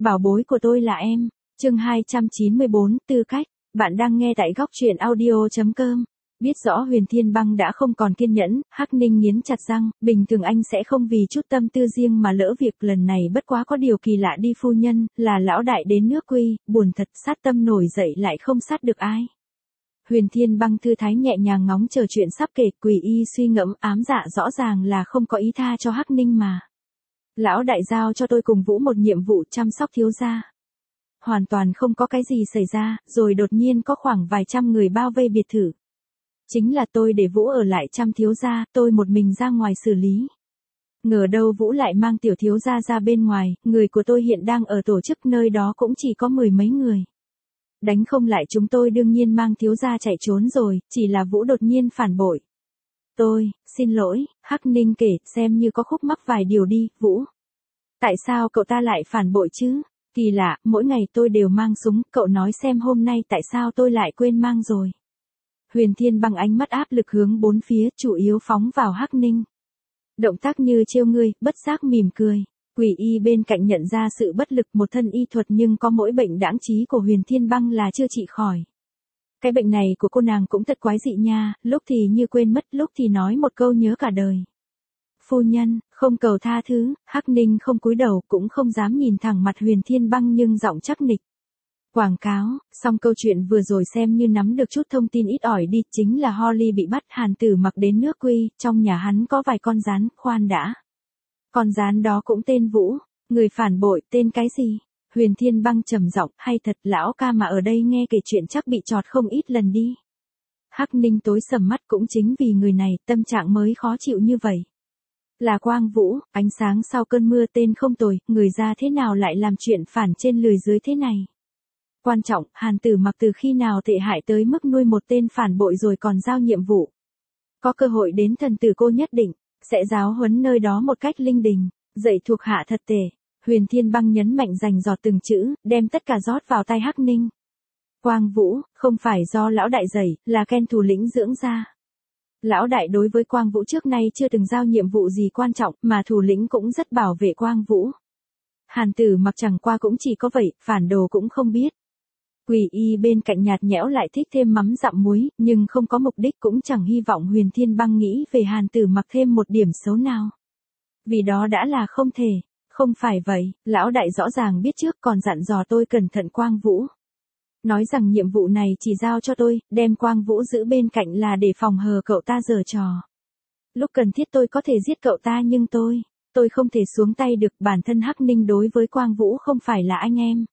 Bảo bối của tôi là em. Chương 294, tư cách. Bạn đang nghe tại góc truyện audio.com. Biết rõ Huyền Thiên Băng đã không còn kiên nhẫn, Hắc Ninh nghiến chặt răng, bình thường anh sẽ không vì chút tâm tư riêng mà lỡ việc, lần này bất quá có điều kỳ lạ đi phu nhân, là lão đại đến nước Quy, buồn thật, sát tâm nổi dậy lại không sát được ai. Huyền Thiên Băng thư thái nhẹ nhàng ngóng chờ chuyện sắp kể, Quỷ Y suy ngẫm, ám dạ rõ ràng là không có ý tha cho Hắc Ninh mà. Lão đại giao cho tôi cùng Vũ một nhiệm vụ chăm sóc thiếu gia. Hoàn toàn không có cái gì xảy ra, rồi đột nhiên có khoảng vài trăm người bao vây biệt thự. Chính là tôi để Vũ ở lại chăm thiếu gia, tôi một mình ra ngoài xử lý. Ngờ đâu Vũ lại mang tiểu thiếu gia ra bên ngoài, người của tôi hiện đang ở tổ chức nơi đó cũng chỉ có 10 mấy người. Đánh không lại chúng tôi đương nhiên mang thiếu gia chạy trốn rồi, chỉ là Vũ đột nhiên phản bội. Tôi, xin lỗi, Hắc Ninh kể, xem như có khúc mắc vài điều đi, Vũ. Tại sao cậu ta lại phản bội chứ? Kỳ lạ, mỗi ngày tôi đều mang súng, cậu nói xem hôm nay tại sao tôi lại quên mang rồi. Huyền Thiên Băng ánh mắt áp lực hướng bốn phía, chủ yếu phóng vào Hắc Ninh. Động tác như trêu ngươi, bất giác mỉm cười. Quỷ Y bên cạnh nhận ra sự bất lực, một thân y thuật nhưng có mỗi bệnh đãng trí của Huyền Thiên Băng là chưa trị khỏi. Cái bệnh này của cô nàng cũng thật quái dị nha, lúc thì như quên mất, lúc thì nói một câu nhớ cả đời. Phu nhân, không cầu tha thứ, Hắc Ninh không cúi đầu cũng không dám nhìn thẳng mặt Huyền Thiên Băng nhưng giọng chắc nịch. Quảng cáo, xong câu chuyện vừa rồi xem như nắm được chút thông tin ít ỏi đi, chính là Holly bị bắt, Hàn Tử Mặc đến nước Quy, trong nhà hắn có vài con rắn, khoan đã. Con rắn đó cũng tên Vũ, người phản bội, tên cái gì? Huyền Thiên Băng trầm giọng, hay thật lão ca mà ở đây nghe kể chuyện chắc bị chọt không ít lần đi. Hắc Ninh tối sầm mắt, cũng chính vì người này, tâm trạng mới khó chịu như vậy. Là Quang Vũ, ánh sáng sau cơn mưa, tên không tồi, người ra thế nào lại làm chuyện phản trên lười dưới thế này. Quan trọng, Hàn Tử Mặc từ khi nào tệ hại tới mức nuôi một tên phản bội rồi còn giao nhiệm vụ. Có cơ hội đến thần tử cô nhất định, sẽ giáo huấn nơi đó một cách linh đình, dạy thuộc hạ thật tệ. Huyền Thiên Băng nhấn mạnh dành dọt từng chữ, đem tất cả rót vào tay Hắc Ninh. Quang Vũ, không phải do lão đại dạy, là Ken thủ lĩnh dưỡng ra. Lão đại đối với Quang Vũ trước nay chưa từng giao nhiệm vụ gì quan trọng, mà thủ lĩnh cũng rất bảo vệ Quang Vũ. Hàn Tử Mặc chẳng qua cũng chỉ có vậy, phản đồ cũng không biết. Quỷ Y bên cạnh nhạt nhẽo lại thích thêm mắm dặm muối, nhưng không có mục đích, cũng chẳng hy vọng Huyền Thiên Băng nghĩ về Hàn Tử Mặc thêm một điểm xấu nào. Vì đó đã là không thể. Không phải vậy, lão đại rõ ràng biết trước còn dặn dò tôi cẩn thận Quang Vũ. Nói rằng nhiệm vụ này chỉ giao cho tôi, đem Quang Vũ giữ bên cạnh là để phòng hờ cậu ta giở trò. Lúc cần thiết tôi có thể giết cậu ta nhưng tôi không thể xuống tay được, bản thân Hắc Ninh đối với Quang Vũ không phải là anh em.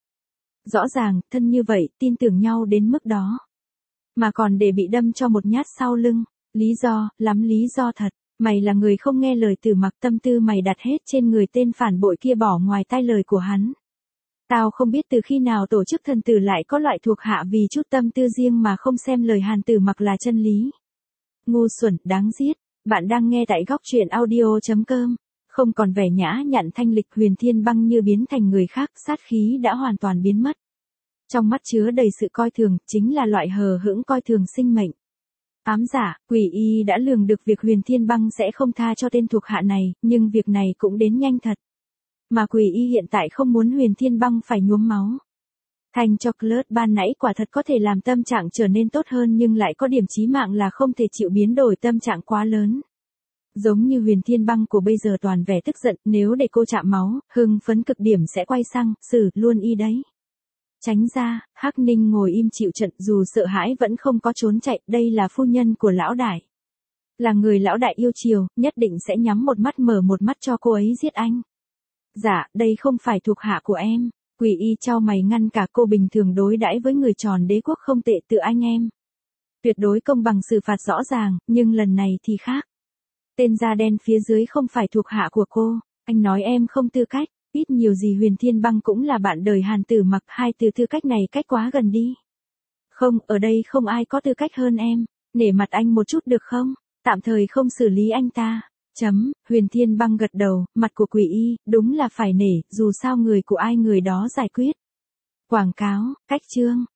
Rõ ràng, thân như vậy, tin tưởng nhau đến mức đó. Mà còn để bị đâm cho một nhát sau lưng, lý do, lắm lý do thật. Mày là người không nghe lời Tử Mặc, tâm tư mày đặt hết trên người tên phản bội kia bỏ ngoài tai lời của hắn. Tao không biết từ khi nào tổ chức thần tử lại có loại thuộc hạ vì chút tâm tư riêng mà không xem lời Hàn Tử Mặc là chân lý. Ngu xuẩn, đáng giết. Bạn đang nghe tại góc truyện audio.com. Không còn vẻ nhã nhặn thanh lịch, Huyền Thiên Băng như biến thành người khác, sát khí đã hoàn toàn biến mất. Trong mắt chứa đầy sự coi thường, chính là loại hờ hững coi thường sinh mệnh. Ám giả, Quỷ Y đã lường được việc Huyền Thiên Băng sẽ không tha cho tên thuộc hạ này, nhưng việc này cũng đến nhanh thật. Mà Quỷ Y hiện tại không muốn Huyền Thiên Băng phải nhuốm máu. Thanh chocolate ban nãy quả thật có thể làm tâm trạng trở nên tốt hơn, nhưng lại có điểm chí mạng là không thể chịu biến đổi tâm trạng quá lớn. Giống như Huyền Thiên Băng của bây giờ toàn vẻ tức giận, nếu để cô chạm máu, hưng phấn cực điểm sẽ quay sang, xử luôn y đấy. Tránh ra, Hắc Ninh ngồi im chịu trận, dù sợ hãi vẫn không có trốn chạy, đây là phu nhân của lão đại. Là người lão đại yêu chiều, nhất định sẽ nhắm một mắt mở một mắt cho cô ấy giết anh. Dạ, đây không phải thuộc hạ của em. Quỷ Y chau mày ngăn cả cô, bình thường đối đãi với người tròn đế quốc không tệ tự anh em. Tuyệt đối công bằng xử phạt rõ ràng, nhưng lần này thì khác. Tên da đen phía dưới không phải thuộc hạ của cô, anh nói em không tư cách. Ít nhiều gì Huyền Thiên Băng cũng là bạn đời Hàn Tử Mặc, hai từ tư cách này cách quá gần đi. Không, ở đây không ai có tư cách hơn em, nể mặt anh một chút được không, tạm thời không xử lý anh ta. Huyền Thiên Băng gật đầu, mặt của Quỷ Y, đúng là phải nể, dù sao người của ai người đó giải quyết. Quảng cáo, cách chương.